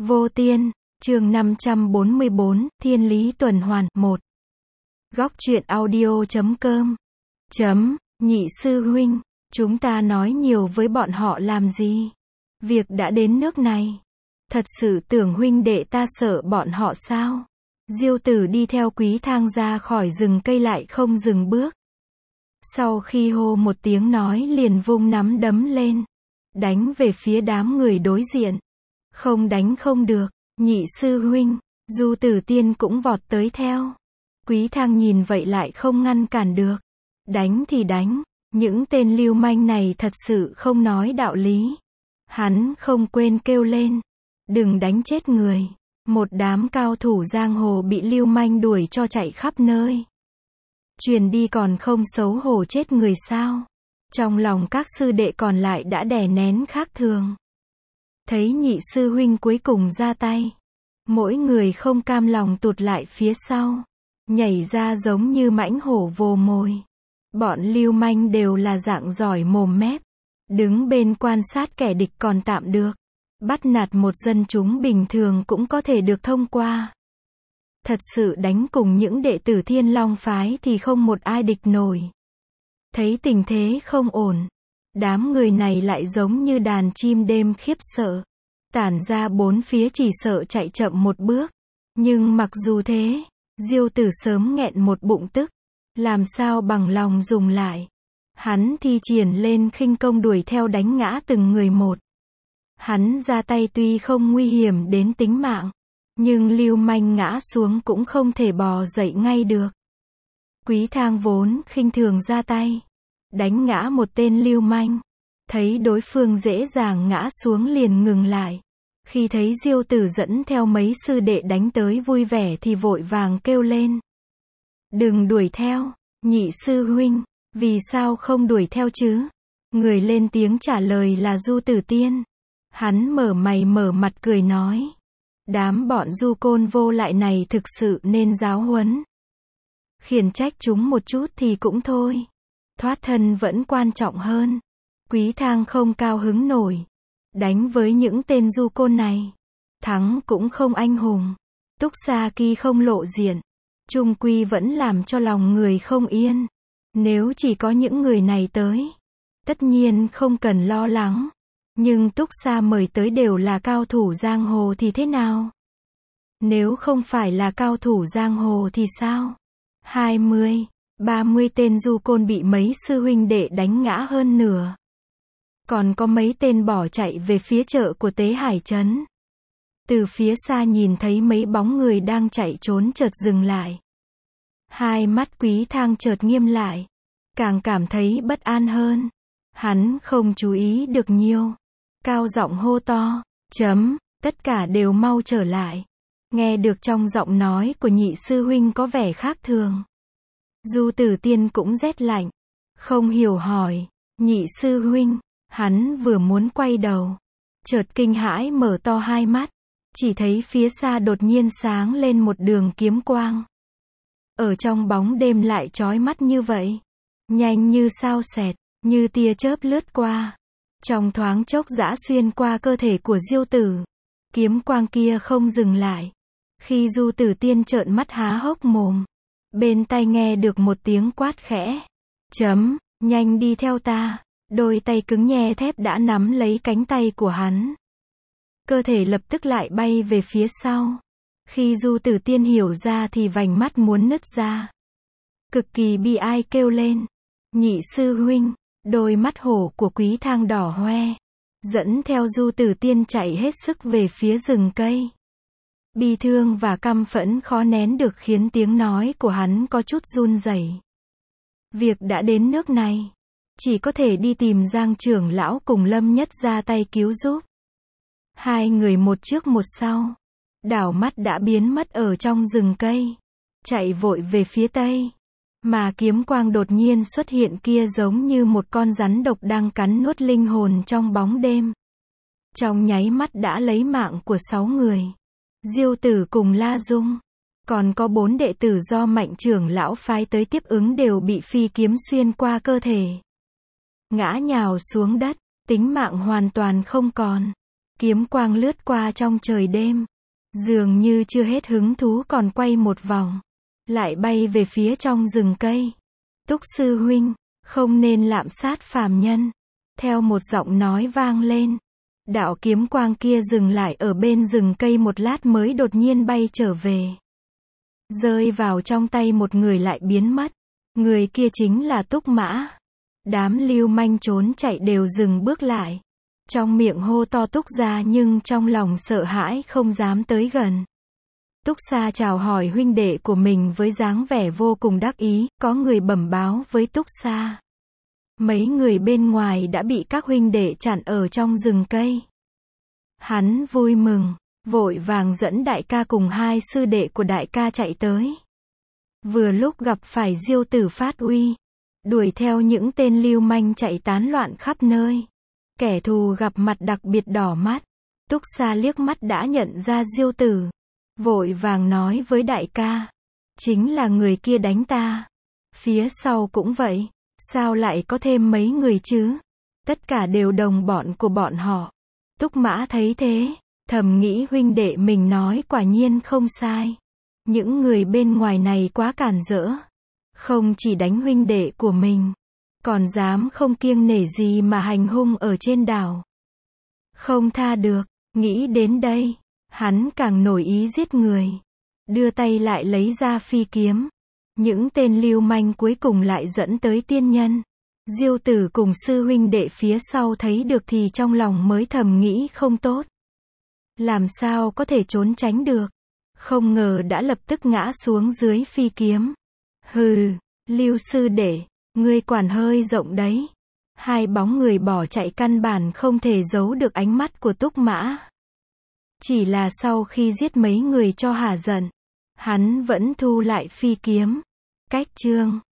Vô Tiên, chương 544, Thiên lý tuần hoàn, 1. Góc truyện audio.com. Nhị sư huynh, chúng ta nói nhiều với bọn họ làm gì? Việc đã đến nước này. Thật sự tưởng huynh đệ ta sợ bọn họ sao? Diêu Tử đi theo Quý Thang ra khỏi rừng cây lại không dừng bước. Sau khi hô một tiếng nói liền vung nắm đấm lên. Đánh về phía đám người đối diện. Không đánh không được, nhị sư huynh, Du Tử Tiên cũng vọt tới theo. Quý Thang nhìn vậy lại không ngăn cản được. Đánh thì đánh, những tên lưu manh này thật sự không nói đạo lý. Hắn không quên kêu lên, đừng đánh chết người. Một đám cao thủ giang hồ bị lưu manh đuổi cho chạy khắp nơi. Truyền đi còn không xấu hổ chết người sao? Trong lòng các sư đệ còn lại đã đè nén khác thường. Thấy nhị sư huynh cuối cùng ra tay. Mỗi người không cam lòng tụt lại phía sau. Nhảy ra giống như mãnh hổ vồ mồi. Bọn lưu manh đều là dạng giỏi mồm mép. Đứng bên quan sát kẻ địch còn tạm được. Bắt nạt một dân chúng bình thường cũng có thể được thông qua. Thật sự đánh cùng những đệ tử Thiên Long phái thì không một ai địch nổi. Thấy tình thế không ổn. Đám người này lại giống như đàn chim đêm khiếp sợ. Tản ra bốn phía chỉ sợ chạy chậm một bước. Nhưng mặc dù thế, Diêu Tử sớm nghẹn một bụng tức. Làm sao bằng lòng dùng lại. Hắn thi triển lên khinh công đuổi theo đánh ngã từng người một. Hắn ra tay tuy không nguy hiểm đến tính mạng. Nhưng lưu manh ngã xuống cũng không thể bò dậy ngay được. Quý Thang vốn khinh thường ra tay. Đánh ngã một tên lưu manh. Thấy đối phương dễ dàng ngã xuống liền ngừng lại. Khi thấy Diêu Tử dẫn theo mấy sư đệ đánh tới vui vẻ thì vội vàng kêu lên. Đừng đuổi theo, nhị sư huynh, vì sao không đuổi theo chứ? Người lên tiếng trả lời là Du Tử Tiên. Hắn mở mày mở mặt cười nói. Đám bọn du côn vô lại này thực sự nên giáo huấn. Khiển trách chúng một chút thì cũng thôi. Thoát thân vẫn quan trọng hơn. Quý Thang không cao hứng nổi. Đánh với những tên du côn này. Thắng cũng không anh hùng. Túc Sa Kỳ không lộ diện. Chung quy vẫn làm cho lòng người không yên. Nếu chỉ có những người này tới. Tất nhiên không cần lo lắng. Nhưng Túc Sa mời tới đều là cao thủ giang hồ thì thế nào? Nếu không phải là cao thủ giang hồ thì sao? 20, 30 tên du côn bị mấy sư huynh đệ đánh ngã hơn nửa. Còn có mấy tên bỏ chạy về phía chợ của Tế Hải Trấn. Từ phía xa nhìn thấy mấy bóng người đang chạy trốn chợt dừng lại. Hai mắt Quý Thang chợt nghiêm lại. Càng cảm thấy bất an hơn. Hắn không chú ý được nhiều. Cao giọng hô to. Tất cả đều mau trở lại. Nghe được trong giọng nói của nhị sư huynh có vẻ khác thường. Du Tử Tiên cũng rét lạnh. Không hiểu hỏi. Nhị sư huynh. Hắn vừa muốn quay đầu. Chợt kinh hãi mở to hai mắt. Chỉ thấy phía xa đột nhiên sáng lên một đường kiếm quang. Ở trong bóng đêm lại chói mắt như vậy. Nhanh như sao xẹt. Như tia chớp lướt qua. Trong thoáng chốc giã xuyên qua cơ thể của Diêu Tử. Kiếm quang kia không dừng lại. Khi Du Tử Tiên trợn mắt há hốc mồm. Bên tai nghe được một tiếng quát khẽ. Nhanh đi theo ta. Đôi tay cứng nhe thép đã nắm lấy cánh tay của hắn. Cơ thể lập tức lại bay về phía sau. Khi Du Tử Tiên hiểu ra thì vành mắt muốn nứt ra. Cực kỳ bi ai kêu lên. Nhị sư huynh. Đôi mắt hổ của Quý Thang đỏ hoe. Dẫn theo Du Tử Tiên chạy hết sức về phía rừng cây. Bi thương và căm phẫn khó nén được khiến tiếng nói của hắn có chút run rẩy. Việc đã đến nước này. Chỉ có thể đi tìm Giang trưởng lão cùng Lâm Nhất ra tay cứu giúp. Hai người một trước một sau. Đảo mắt đã biến mất ở trong rừng cây. Chạy vội về phía tây. Mà kiếm quang đột nhiên xuất hiện kia giống như một con rắn độc đang cắn nuốt linh hồn trong bóng đêm. Trong nháy mắt đã lấy mạng của 6 người. Diêu Tử cùng La Dung. Còn có 4 đệ tử do Mạnh trưởng lão phái tới tiếp ứng đều bị phi kiếm xuyên qua cơ thể. Ngã nhào xuống đất, tính mạng hoàn toàn không còn. Kiếm quang lướt qua trong trời đêm. Dường như chưa hết hứng thú còn quay một vòng. Lại bay về phía trong rừng cây. Túc sư huynh, không nên lạm sát phàm nhân. Theo một giọng nói vang lên. Đạo kiếm quang kia dừng lại ở bên rừng cây một lát mới đột nhiên bay trở về. Rơi vào trong tay một người lại biến mất. Người kia chính là Túc Mã. Đám lưu manh trốn chạy đều dừng bước lại. Trong miệng hô to Túc gia nhưng trong lòng sợ hãi không dám tới gần. Túc Sa chào hỏi huynh đệ của mình với dáng vẻ vô cùng đắc ý, có người bẩm báo với Túc Sa. Mấy người bên ngoài đã bị các huynh đệ chặn ở trong rừng cây. Hắn vui mừng, vội vàng dẫn đại ca cùng hai sư đệ của đại ca chạy tới. Vừa lúc gặp phải Diêu Tử phát uy, đuổi theo những tên lưu manh chạy tán loạn khắp nơi. Kẻ thù gặp mặt đặc biệt đỏ mắt. Túc Sa liếc mắt đã nhận ra Diêu Tử. Vội vàng nói với đại ca. Chính là người kia đánh ta. Phía sau cũng vậy. Sao lại có thêm mấy người chứ? Tất cả đều đồng bọn của bọn họ. Túc Mã thấy thế, thầm nghĩ huynh đệ mình nói quả nhiên không sai. Những người bên ngoài này quá cản rỡ. Không chỉ đánh huynh đệ của mình, còn dám không kiêng nể gì mà hành hung ở trên đảo. Không tha được, nghĩ đến đây, hắn càng nổi ý giết người. Đưa tay lại lấy ra phi kiếm. Những tên lưu manh cuối cùng lại dẫn tới tiên nhân. Diêu Tử cùng sư huynh đệ phía sau thấy được thì trong lòng mới thầm nghĩ không tốt. Làm sao có thể trốn tránh được. Không ngờ đã lập tức ngã xuống dưới phi kiếm. Hừ, Lưu sư đệ, ngươi quản hơi rộng đấy. Hai bóng người bỏ chạy căn bản không thể giấu được ánh mắt của Túc Mã. Chỉ là sau khi giết mấy người cho hả giận, hắn vẫn thu lại phi kiếm. Cách chương